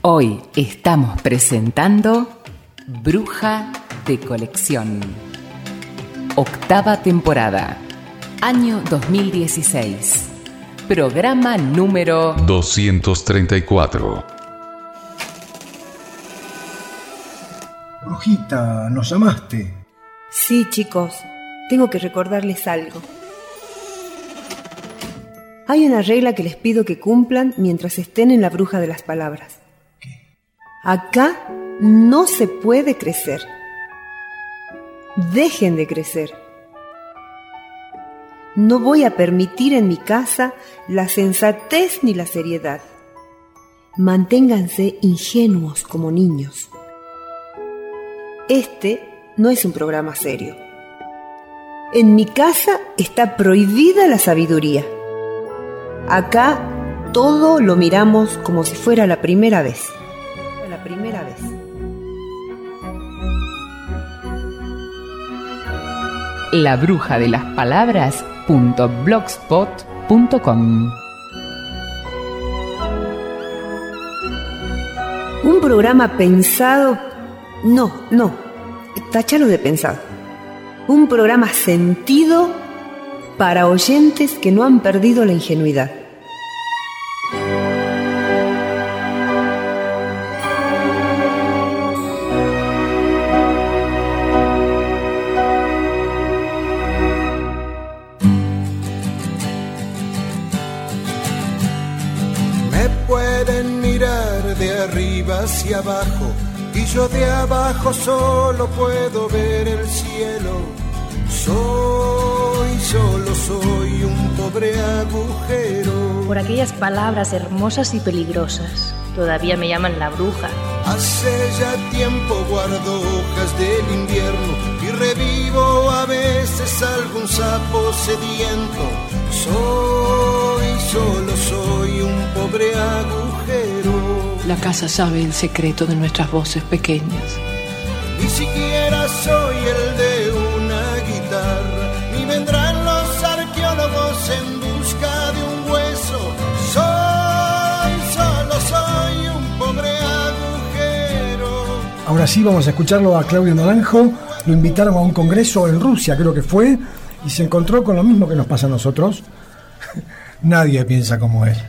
Hoy estamos presentando Bruja de Colección. Octava temporada, año 2016. Programa número 234. Brujita, ¿nos llamaste? Sí, chicos, tengo que recordarles algo. Hay una regla que les pido que cumplan mientras estén en la Bruja de las Palabras. ¿Qué? Acá no se puede crecer. Dejen de crecer. No voy a permitir en mi casa la sensatez ni la seriedad. Manténganse ingenuos como niños. Este no es un programa serio. En mi casa está prohibida la sabiduría. Acá todo lo miramos como si fuera la primera vez. La primera vez. labrujadelaspalabras.blogspot.com. Un programa pensado... No, táchalo de pensado. Un programa sentido para oyentes que no han perdido la ingenuidad. Me pueden mirar de arriba hacia abajo y yo de abajo solo puedo ver el cielo. Soy un pobre agujero. Por aquellas palabras hermosas y peligrosas, todavía me llaman la bruja. Hace ya tiempo guardo hojas del invierno y revivo a veces algún sapo sediento. Soy un pobre agujero. La casa sabe el secreto de nuestras voces pequeñas. Ni siquiera soy el de una guitarra, ni vendrán los arqueólogos en busca de un hueso. Soy un pobre agujero. Ahora sí vamos a escucharlo a Claudio Naranjo. Lo invitaron a un congreso en Rusia, creo que fue, y se encontró con lo mismo que nos pasa a nosotros. Nadie piensa como él.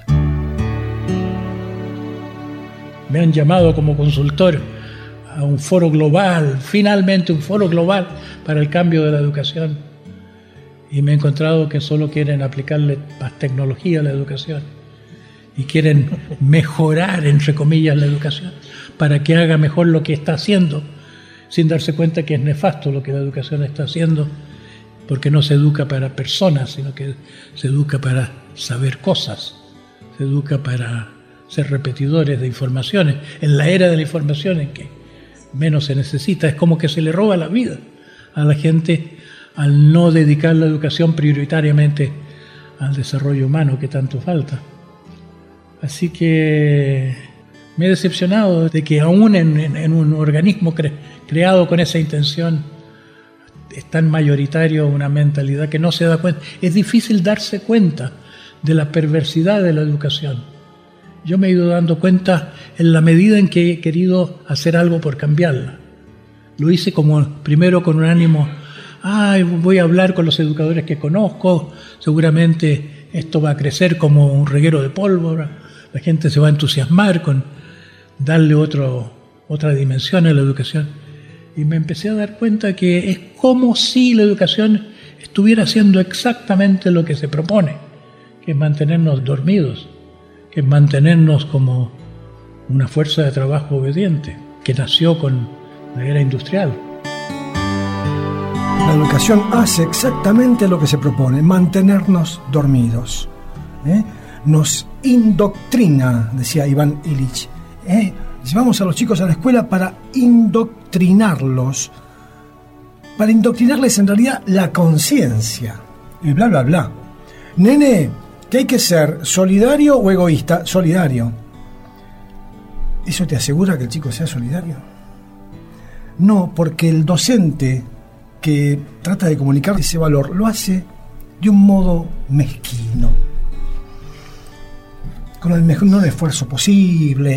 Me han llamado como consultor a un foro global, finalmente un foro global para el cambio de la educación. Y me he encontrado que solo quieren aplicarle más tecnología a la educación y quieren mejorar, entre comillas, la educación para que haga mejor lo que está haciendo, sin darse cuenta que es nefasto lo que la educación está haciendo, porque no se educa para personas, sino que se educa para saber cosas, se educa para ser repetidores de informaciones. En la era de la información en que menos se necesita, es como que se le roba la vida a la gente al no dedicar la educación prioritariamente al desarrollo humano que tanto falta. Así que me he decepcionado de que aún en un organismo creado con esa intención es tan mayoritario una mentalidad que no se da cuenta. Es difícil darse cuenta de la perversidad de la educación. Yo me he ido dando cuenta en la medida en que he querido hacer algo por cambiarla. Lo hice primero con un ánimo, voy a hablar con los educadores que conozco, seguramente esto va a crecer como un reguero de pólvora, la gente se va a entusiasmar con darle otra dimensión a la educación. Y me empecé a dar cuenta que es como si la educación estuviera haciendo exactamente lo que se propone, que es mantenernos dormidos, que es mantenernos como una fuerza de trabajo obediente, que nació con la era industrial. La educación hace exactamente lo que se propone, mantenernos dormidos. Nos indoctrina, decía Iván Illich. Llevamos a los chicos a la escuela para indoctrinarlos, para indoctrinarles en realidad la conciencia, y bla, bla, bla. Nene, ¿qué hay que ser? ¿Solidario o egoísta? Solidario. ¿Eso te asegura que el chico sea solidario? No, porque el docente que trata de comunicar ese valor lo hace de un modo mezquino, con el menor esfuerzo posible,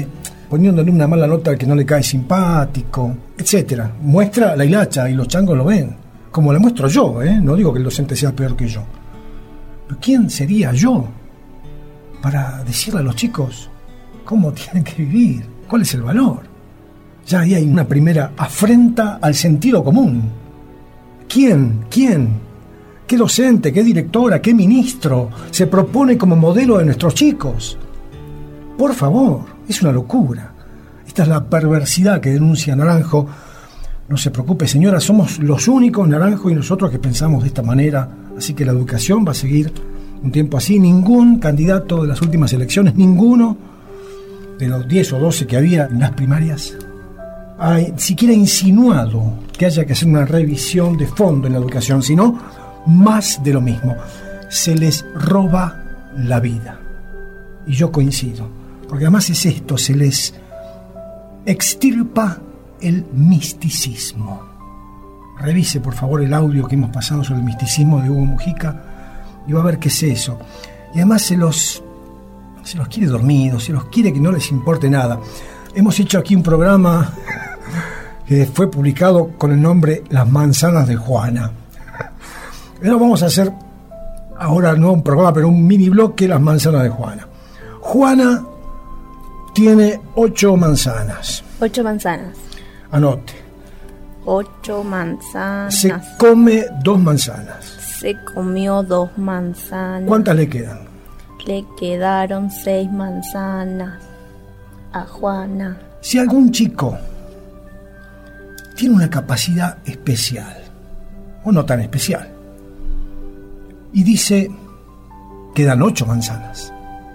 poniéndole una mala nota al que no le cae simpático, etcétera. Muestra la hilacha y los changos lo ven, como le muestro yo, no digo que el docente sea peor que yo. Pero ¿quién sería yo para decirle a los chicos cómo tienen que vivir? ¿Cuál es el valor? Ya ahí hay una primera afrenta al sentido común. ¿Quién? ¿Qué docente, qué directora, qué ministro se propone como modelo de nuestros chicos? Por favor, es una locura. Esta es la perversidad que denuncia Naranjo. No se preocupe, señora, somos los únicos, Naranjo y nosotros, que pensamos de esta manera. Así que la educación va a seguir un tiempo así. Ningún candidato de las últimas elecciones, ninguno de los 10 o 12 que había en las primarias, ha siquiera insinuado que haya que hacer una revisión de fondo en la educación, sino más de lo mismo. Se les roba la vida. Y yo coincido, porque además es esto, se les extirpa el misticismo. Revise por favor el audio que hemos pasado sobre el misticismo de Hugo Mujica y va a ver qué es eso. Y además se los quiere dormidos, se los quiere que no les importe nada. Hemos hecho aquí un programa que fue publicado con el nombre Las manzanas de Juana. Pero vamos a hacer ahora no un programa, pero un mini bloque, Las manzanas de Juana. Juana tiene 8 manzanas. 8 manzanas. Anote. 8 manzanas. Se come 2 manzanas. Se comió 2 manzanas. ¿Cuántas le quedan? Le quedaron 6 manzanas a Juana. Si algún chico tiene una capacidad especial, o no tan especial, y dice, quedan 8 manzanas.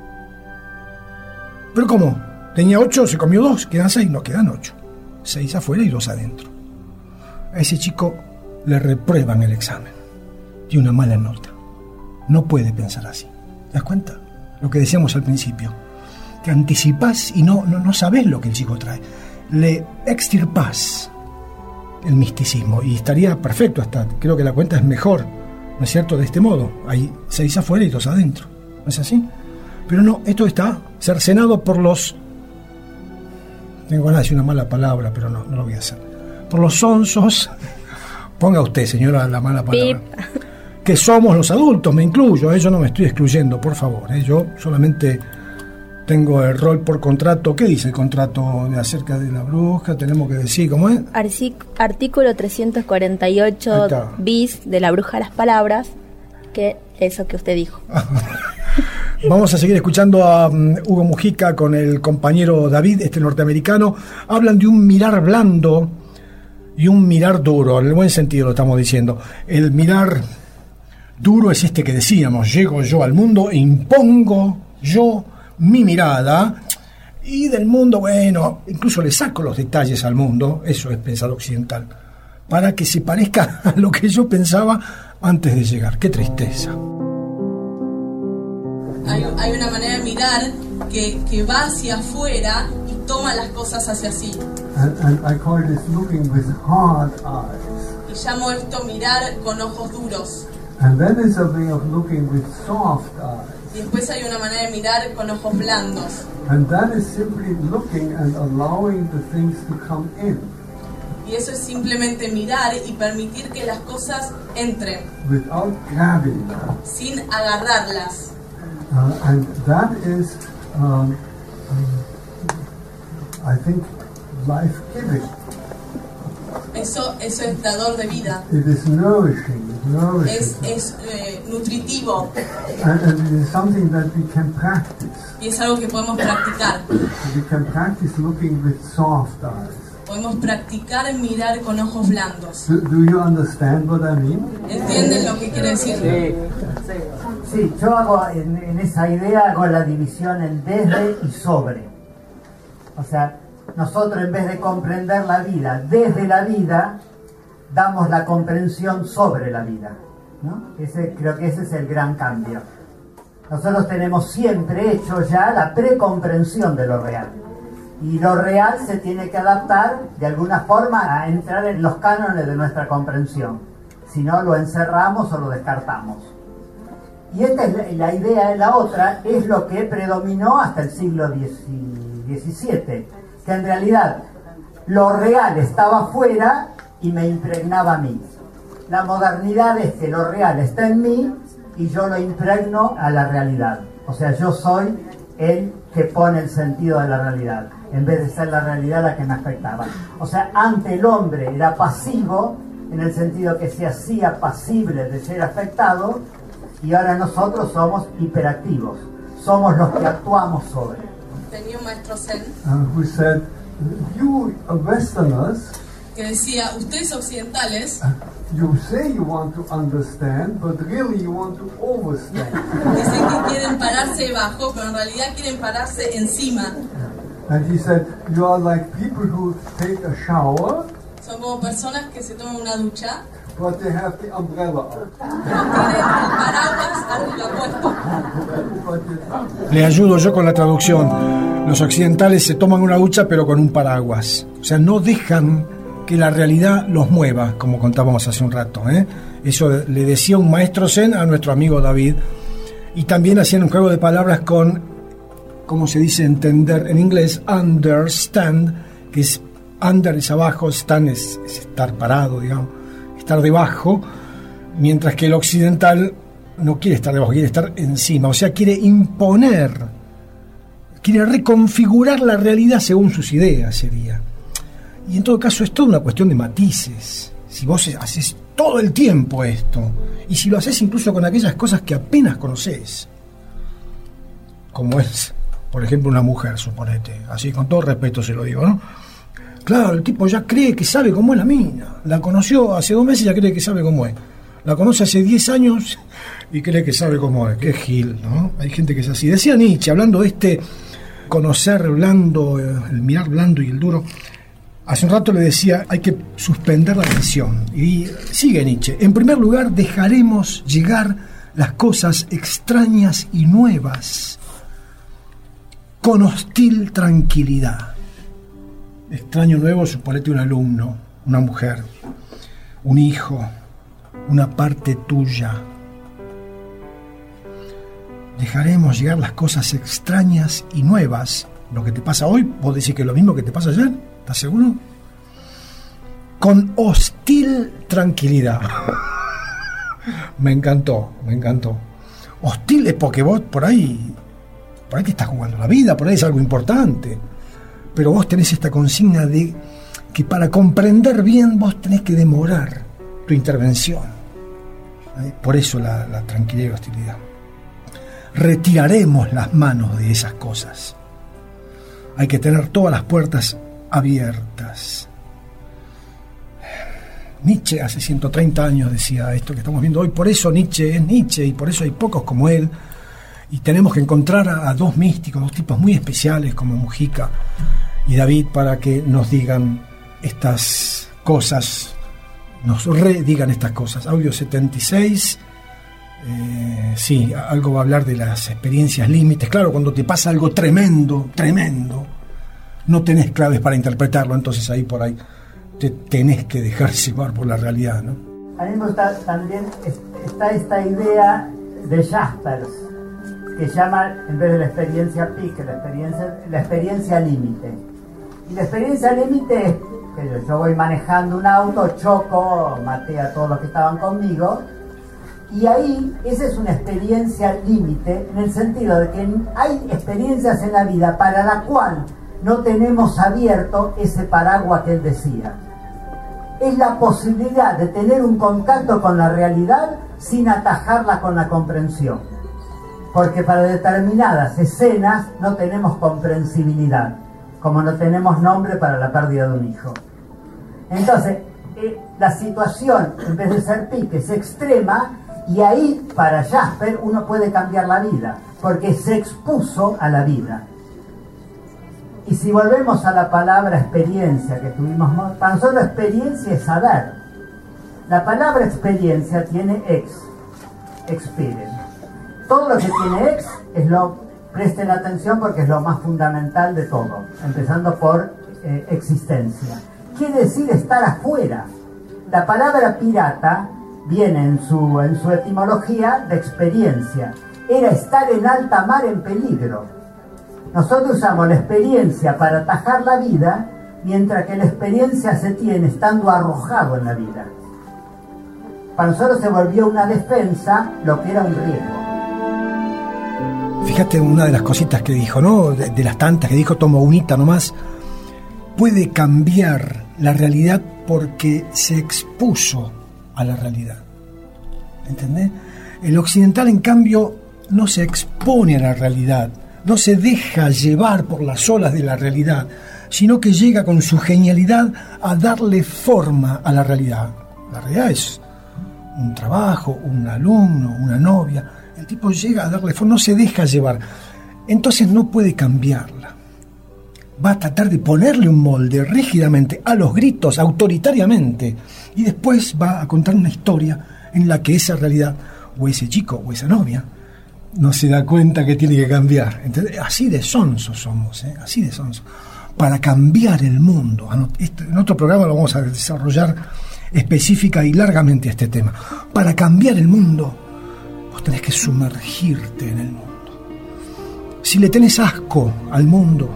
¿Pero cómo? Tenía 8, se comió 2, quedan 6, no, quedan 8. 6 afuera y 2 adentro. A ese chico le reprueban el examen. Tiene una mala nota. No puede pensar así. ¿Te das cuenta? Lo que decíamos al principio. Te anticipás y no sabés lo que el chico trae. Le extirpás el misticismo y estaría perfecto. Hasta creo que la cuenta es mejor, ¿no es cierto? De este modo. Hay 6 afuera y 2 adentro. ¿No es así? Pero no, esto está cercenado por los... Tengo ganas de decir una mala palabra, pero no lo voy a hacer. Por los sonsos, ponga usted, señora, la mala palabra. Que somos los adultos, me incluyo, yo no me estoy excluyendo, por favor. Yo solamente tengo el rol por contrato. ¿Qué dice el contrato acerca de la bruja? Tenemos que decir, ¿cómo es? Artículo 348 bis de la bruja de las palabras, que eso que usted dijo. Vamos a seguir escuchando a Hugo Mujica con el compañero David, este norteamericano. Hablan de un mirar blando y un mirar duro, en el buen sentido lo estamos diciendo. El mirar duro es este que decíamos, llego yo al mundo e impongo yo mi mirada, y del mundo, bueno, incluso le saco los detalles al mundo, eso es pensar occidental, para que se parezca a lo que yo pensaba antes de llegar. ¡Qué tristeza! Hay una manera de mirar que va hacia afuera y toma las cosas hacia sí. And I call this looking with hard eyes. Y llamo esto mirar con ojos duros. And then there's a way of looking with soft eyes. Y después hay una manera de mirar con ojos blandos. And that is simply looking and allowing the things to come in. Y eso es simplemente mirar y permitir que las cosas entren. Without grabbing them. Sin agarrarlas. And that is, I think, life-giving. Eso es dador de vida. It is nourishing. Es nutritivo. And it is something that we can practice. Y es algo que podemos practicar. We can practice looking with soft eyes. Podemos practicar mirar con ojos blandos. Do you understand what I mean? ¿Entienden lo que quiere decir? Sí, yo hago en esa idea hago la división en desde y sobre. O sea, nosotros en vez de comprender la vida desde la vida, damos la comprensión sobre la vida, ¿no? Creo que ese es el gran cambio. Nosotros tenemos siempre hecho ya la precomprensión de lo real. Y lo real se tiene que adaptar de alguna forma a entrar en los cánones de nuestra comprensión. Si no, lo encerramos o lo descartamos. Y esta es la idea, la otra es lo que predominó hasta el siglo XIX, 17, que en realidad lo real estaba afuera y me impregnaba a mí. La modernidad es que lo real está en mí y yo lo impregno a la realidad. O sea, yo soy el que pone el sentido de la realidad, en vez de ser la realidad la que me afectaba. O sea, antes el hombre era pasivo, en el sentido que se hacía pasible de ser afectado, y ahora nosotros somos hiperactivos. Somos los que actuamos sobre. Tenía un maestro zen who said, you Westerners, que decía, ustedes occidentales, you say you want to understand, but really you want to overstand. dicen que quieren pararse debajo, pero en realidad quieren pararse encima. And he said, you are like people who take a shower, son como personas que se toman una ducha, but they have the umbrella out. no tienen el paraguas arriba puesto. Le ayudo yo con la traducción. Los occidentales se toman una ducha pero con un paraguas. O sea, no dejan que la realidad los mueva, como contábamos hace un rato, ¿eh? Eso le decía un maestro zen a nuestro amigo David. Y también hacían un juego de palabras con, ¿cómo se dice entender en inglés? Understand, que es under es abajo, stand es estar parado, digamos, estar debajo, mientras que el occidental no quiere estar debajo, quiere estar encima, o sea, quiere imponer, quiere reconfigurar la realidad según sus ideas, sería. Y en todo caso es toda una cuestión de matices. Si vos haces todo el tiempo esto, y si lo haces incluso con aquellas cosas que apenas conoces, como es, por ejemplo, una mujer, suponete, así con todo respeto se lo digo, ¿no? Claro, el tipo ya cree que sabe cómo es la mina. La conoció hace 2 meses y ya cree que sabe cómo es. La conoce hace 10 años y cree que sabe cómo es. Qué gil, ¿no? Hay gente que es así. Decía Nietzsche, hablando de este conocer blando, el mirar blando y el duro, hace un rato le decía, hay que suspender la tensión. Y sigue Nietzsche. En primer lugar, dejaremos llegar las cosas extrañas y nuevas con hostil tranquilidad. Extraño nuevo, suponete un alumno, una mujer, un hijo, una parte tuya. Dejaremos llegar las cosas extrañas y nuevas. Lo que te pasa hoy, vos decís que es lo mismo que te pasa ayer, ¿estás seguro? Con hostil tranquilidad. Me encantó. Hostil es porque vos por ahí te estás jugando la vida, por ahí es algo importante. Pero vos tenés esta consigna de que para comprender bien vos tenés que demorar tu intervención. Por eso la tranquilidad y la hostilidad. Retiraremos las manos de esas cosas. Hay que tener todas las puertas abiertas. Nietzsche hace 130 años decía esto que estamos viendo hoy. Por eso Nietzsche es Nietzsche y por eso hay pocos como él. Y tenemos que encontrar a 2 místicos, 2 tipos muy especiales como Mujica y David para que nos digan estas cosas, nos redigan estas cosas. Audio 76, sí, algo va a hablar de las experiencias límites. Claro, cuando te pasa algo tremendo, no tenés claves para interpretarlo, entonces ahí por ahí te tenés que dejar llevar por la realidad, ¿no? A mí me gusta también esta idea de Jaspers, que llama, en vez de la experiencia peak, la experiencia límite. Y la experiencia límite es que yo voy manejando un auto, choco, maté a todos los que estaban conmigo, y ahí esa es una experiencia límite, en el sentido de que hay experiencias en la vida para la cual no tenemos abierto ese paraguas que él decía. Es la posibilidad de tener un contacto con la realidad sin atajarla con la comprensión. Porque para determinadas escenas no tenemos comprensibilidad, como no tenemos nombre para la pérdida de un hijo. Entonces, la situación, en vez de ser pique, es extrema, y ahí, para Jasper, uno puede cambiar la vida, porque se expuso a la vida. Y si volvemos a la palabra experiencia que tuvimos, para nosotros experiencia es saber. La palabra experiencia tiene experience. Todo lo que tiene presten atención porque es lo más fundamental de todo, empezando por existencia. Quiere decir estar afuera. La palabra pirata viene en su etimología de experiencia. Era estar en alta mar en peligro. Nosotros usamos la experiencia para atajar la vida, mientras que la experiencia se tiene estando arrojado en la vida. Para nosotros se volvió una defensa lo que era un riesgo. Fíjate una de las cositas que dijo, ¿no? De las tantas que dijo, tomo unita nomás. Puede cambiar la realidad porque se expuso a la realidad. ¿Entendés? El occidental, en cambio, no se expone a la realidad, no se deja llevar por las olas de la realidad, sino que llega con su genialidad a darle forma a la realidad. La realidad es un trabajo, un alumno, una novia. El tipo llega a darle forma, no se deja llevar. Entonces no puede cambiarla. Va a tratar de ponerle un molde rígidamente, a los gritos, autoritariamente. Y después va a contar una historia en la que esa realidad, o ese chico, o esa novia, no se da cuenta que tiene que cambiar. Entonces, así de sonsos somos, así de sonsos. Para cambiar el mundo. En otro programa lo vamos a desarrollar específica y largamente este tema. Para cambiar el mundo, vos tenés que sumergirte en el mundo. Si le tenés asco al mundo,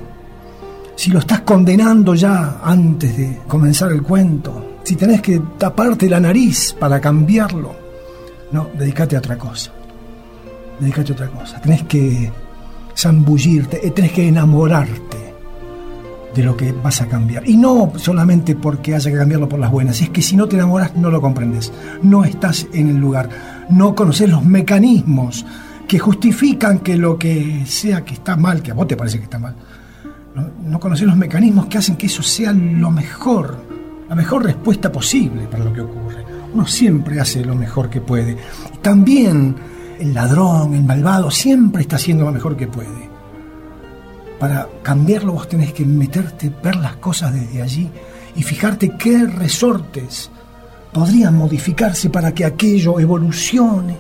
si lo estás condenando ya antes de comenzar el cuento, si tenés que taparte la nariz para cambiarlo, no, dedícate a otra cosa. Dedícate a otra cosa. Tenés que zambullirte, tenés que enamorarte de lo que vas a cambiar. Y no solamente porque haya que cambiarlo por las buenas, es que si no te enamoras no lo comprendes, no estás en el lugar, no conoces los mecanismos que justifican que lo que sea que está mal, que a vos te parece que está mal, no conoces los mecanismos que hacen que eso sea lo mejor, la mejor respuesta posible para lo que ocurre. Uno siempre hace lo mejor que puede. También el ladrón, el malvado, siempre está haciendo lo mejor que puede. Para cambiarlo vos tenés que meterte, ver las cosas desde allí y fijarte qué resortes podrían modificarse para que aquello evolucione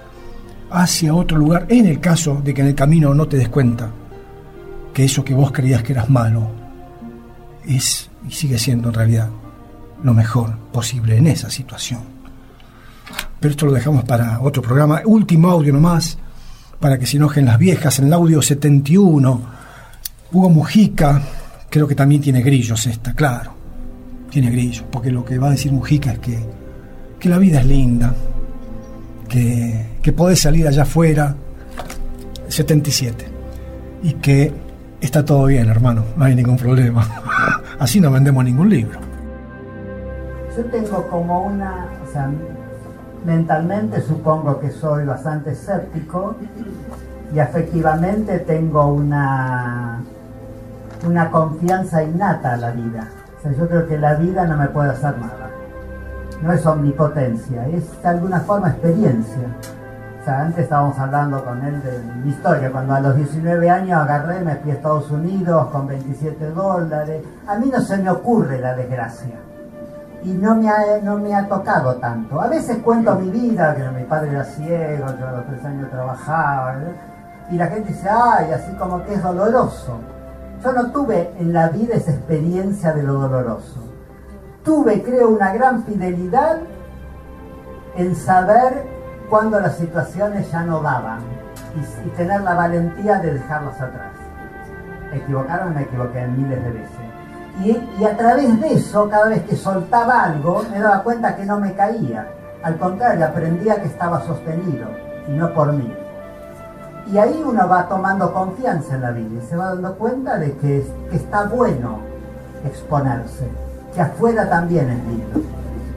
hacia otro lugar, en el caso de que en el camino no te des cuenta que eso que vos creías que eras malo es y sigue siendo en realidad lo mejor posible en esa situación. Pero esto lo dejamos para otro programa. Último audio nomás, para que se enojen las viejas. En el audio 71, Hugo Mujica, creo que también tiene grillos esta, claro. Tiene grillos, porque lo que va a decir Mujica es que la vida es linda, que podés salir allá afuera, 77, y que está todo bien, hermano, no hay ningún problema. Así no vendemos ningún libro. Yo tengo como una, o sea, mentalmente supongo que soy bastante escéptico y afectivamente tengo una confianza innata a la vida. O sea, yo creo que la vida no me puede hacer nada. No es omnipotencia, es de alguna forma experiencia. O sea, antes estábamos hablando con él de mi historia, cuando a los 19 años agarré, me fui a Estados Unidos con $27. A mí no se me ocurre la desgracia. Y no me ha tocado tanto. A veces cuento mi vida, que mi padre era ciego, yo a los 3 años trabajaba, y la gente dice, ay, así como que es doloroso. Yo no tuve en la vida esa experiencia de lo doloroso. Tuve, creo, una gran fidelidad en saber cuando las situaciones ya no daban y tener la valentía de dejarlas atrás. Me equivoqué miles de veces. Y a través de eso, cada vez que soltaba algo, me daba cuenta que no me caía. Al contrario, aprendía que estaba sostenido, y no por mí. Y ahí uno va tomando confianza en la vida y se va dando cuenta de que está bueno exponerse, que afuera también es lindo.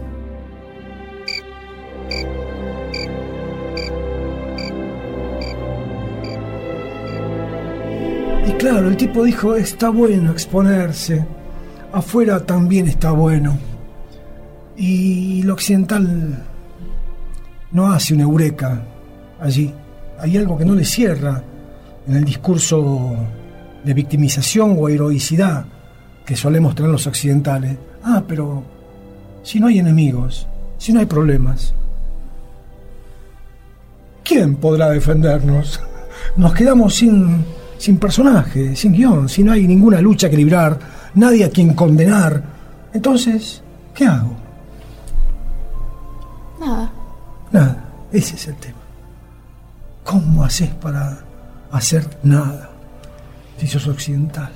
Y claro, el tipo dijo, está bueno exponerse, afuera también está bueno. Y lo occidental no hace una eureka allí. Hay algo que no le cierra en el discurso de victimización o heroicidad que solemos tener los occidentales. Pero si no hay enemigos, si no hay problemas, ¿quién podrá defendernos? Nos quedamos sin personaje, sin guión, si no hay ninguna lucha que librar, nadie a quien condenar. Entonces, ¿qué hago? Nada, ese es el tema. ¿Cómo haces para hacer nada? si sos occidental?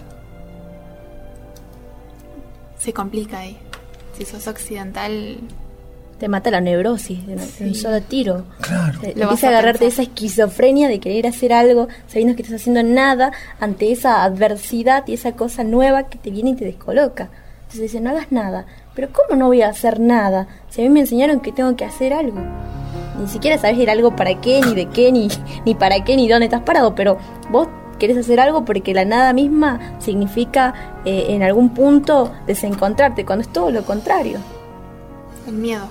Se complica ahí. Si sos occidental, te mata la neurosis de un solo tiro. Claro. Empieza a agarrarte esa esquizofrenia de querer hacer algo sabiendo que estás haciendo nada ante esa adversidad y esa cosa nueva que te viene y te descoloca. Entonces dicen, no hagas nada. Pero ¿cómo no voy a hacer nada? Si a mí me enseñaron que tengo que hacer algo. Ni siquiera sabes el algo para qué, ni de qué, ni para qué, ni dónde estás parado. Pero vos querés hacer algo porque la nada misma significa en algún punto desencontrarte, cuando es todo lo contrario. El miedo.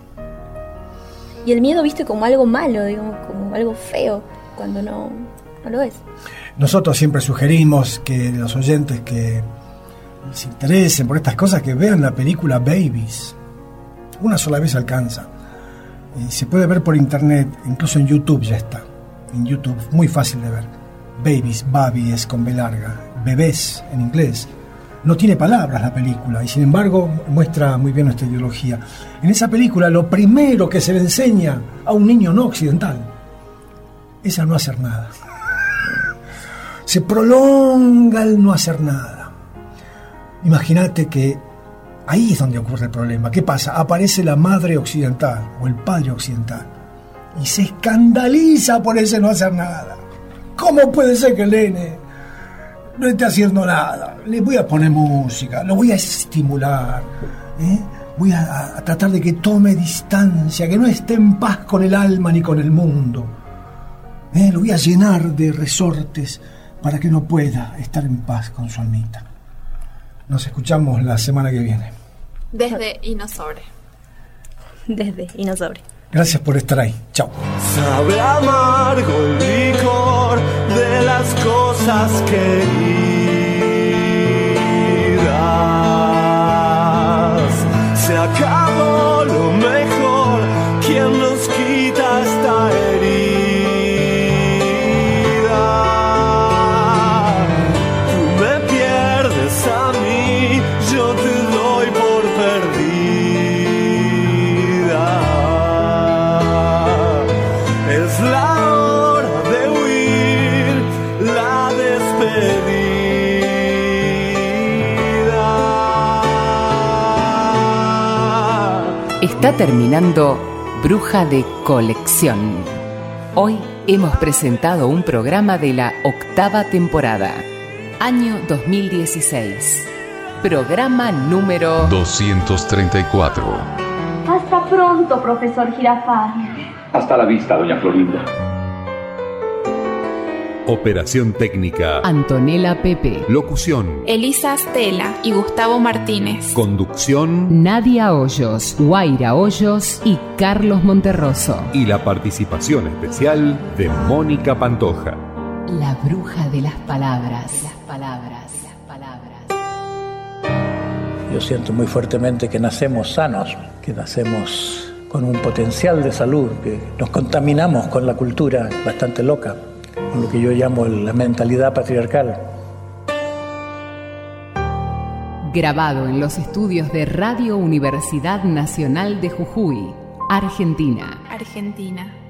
Y el miedo visto como algo malo, digamos, como algo feo, cuando no lo es. Nosotros siempre sugerimos que los oyentes que se interesen por estas cosas, que vean la película Babies. Una sola vez alcanza. Y se puede ver por internet, incluso en YouTube ya está. En YouTube, muy fácil de ver. Babies, baby es con B larga. Bebés en inglés. No tiene palabras la película y sin embargo muestra muy bien nuestra ideología. En esa película lo primero que se le enseña a un niño no occidental es a no hacer nada. Se prolonga el no hacer nada. Imagínate que ahí es donde ocurre el problema. ¿Qué pasa? Aparece la madre occidental o el padre occidental y se escandaliza por ese no hacer nada. ¿Cómo puede ser que el nene no esté haciendo nada? Le voy a poner música, lo voy a estimular, voy a tratar de que tome distancia, que no esté en paz con el alma ni con el mundo. Lo voy a llenar de resortes para que no pueda estar en paz con su almita. Nos escuchamos la semana que viene. Desde y no sobre. Desde y no sobre. Gracias por estar ahí. Chao. Sabe amargo el licor de las cosas queridas. Se acabó lo mejor. ¿Quién nos quita esta herida? Tú me pierdes a mí, yo te doy por perdida. Es la hora de huir, la despedida. Está terminando Bruja de Colección. Hoy hemos presentado un programa de la 8ª temporada, año 2016. Programa número 234. Hasta pronto, profesor Girafales. Hasta la vista, doña Florinda. Operación técnica: Antonella Pepe. Locución: Elisa Stella y Gustavo Martínez. Conducción: Nadia Hoyos, Guaira Hoyos y Carlos Monterroso. Y la participación especial de Mónica Pantoja. La bruja de las palabras. Yo siento muy fuertemente que nacemos sanos, que nacemos con un potencial de salud, que nos contaminamos con la cultura bastante loca, con lo que yo llamo la mentalidad patriarcal. Grabado en los estudios de Radio Universidad Nacional de Jujuy, Argentina. Argentina.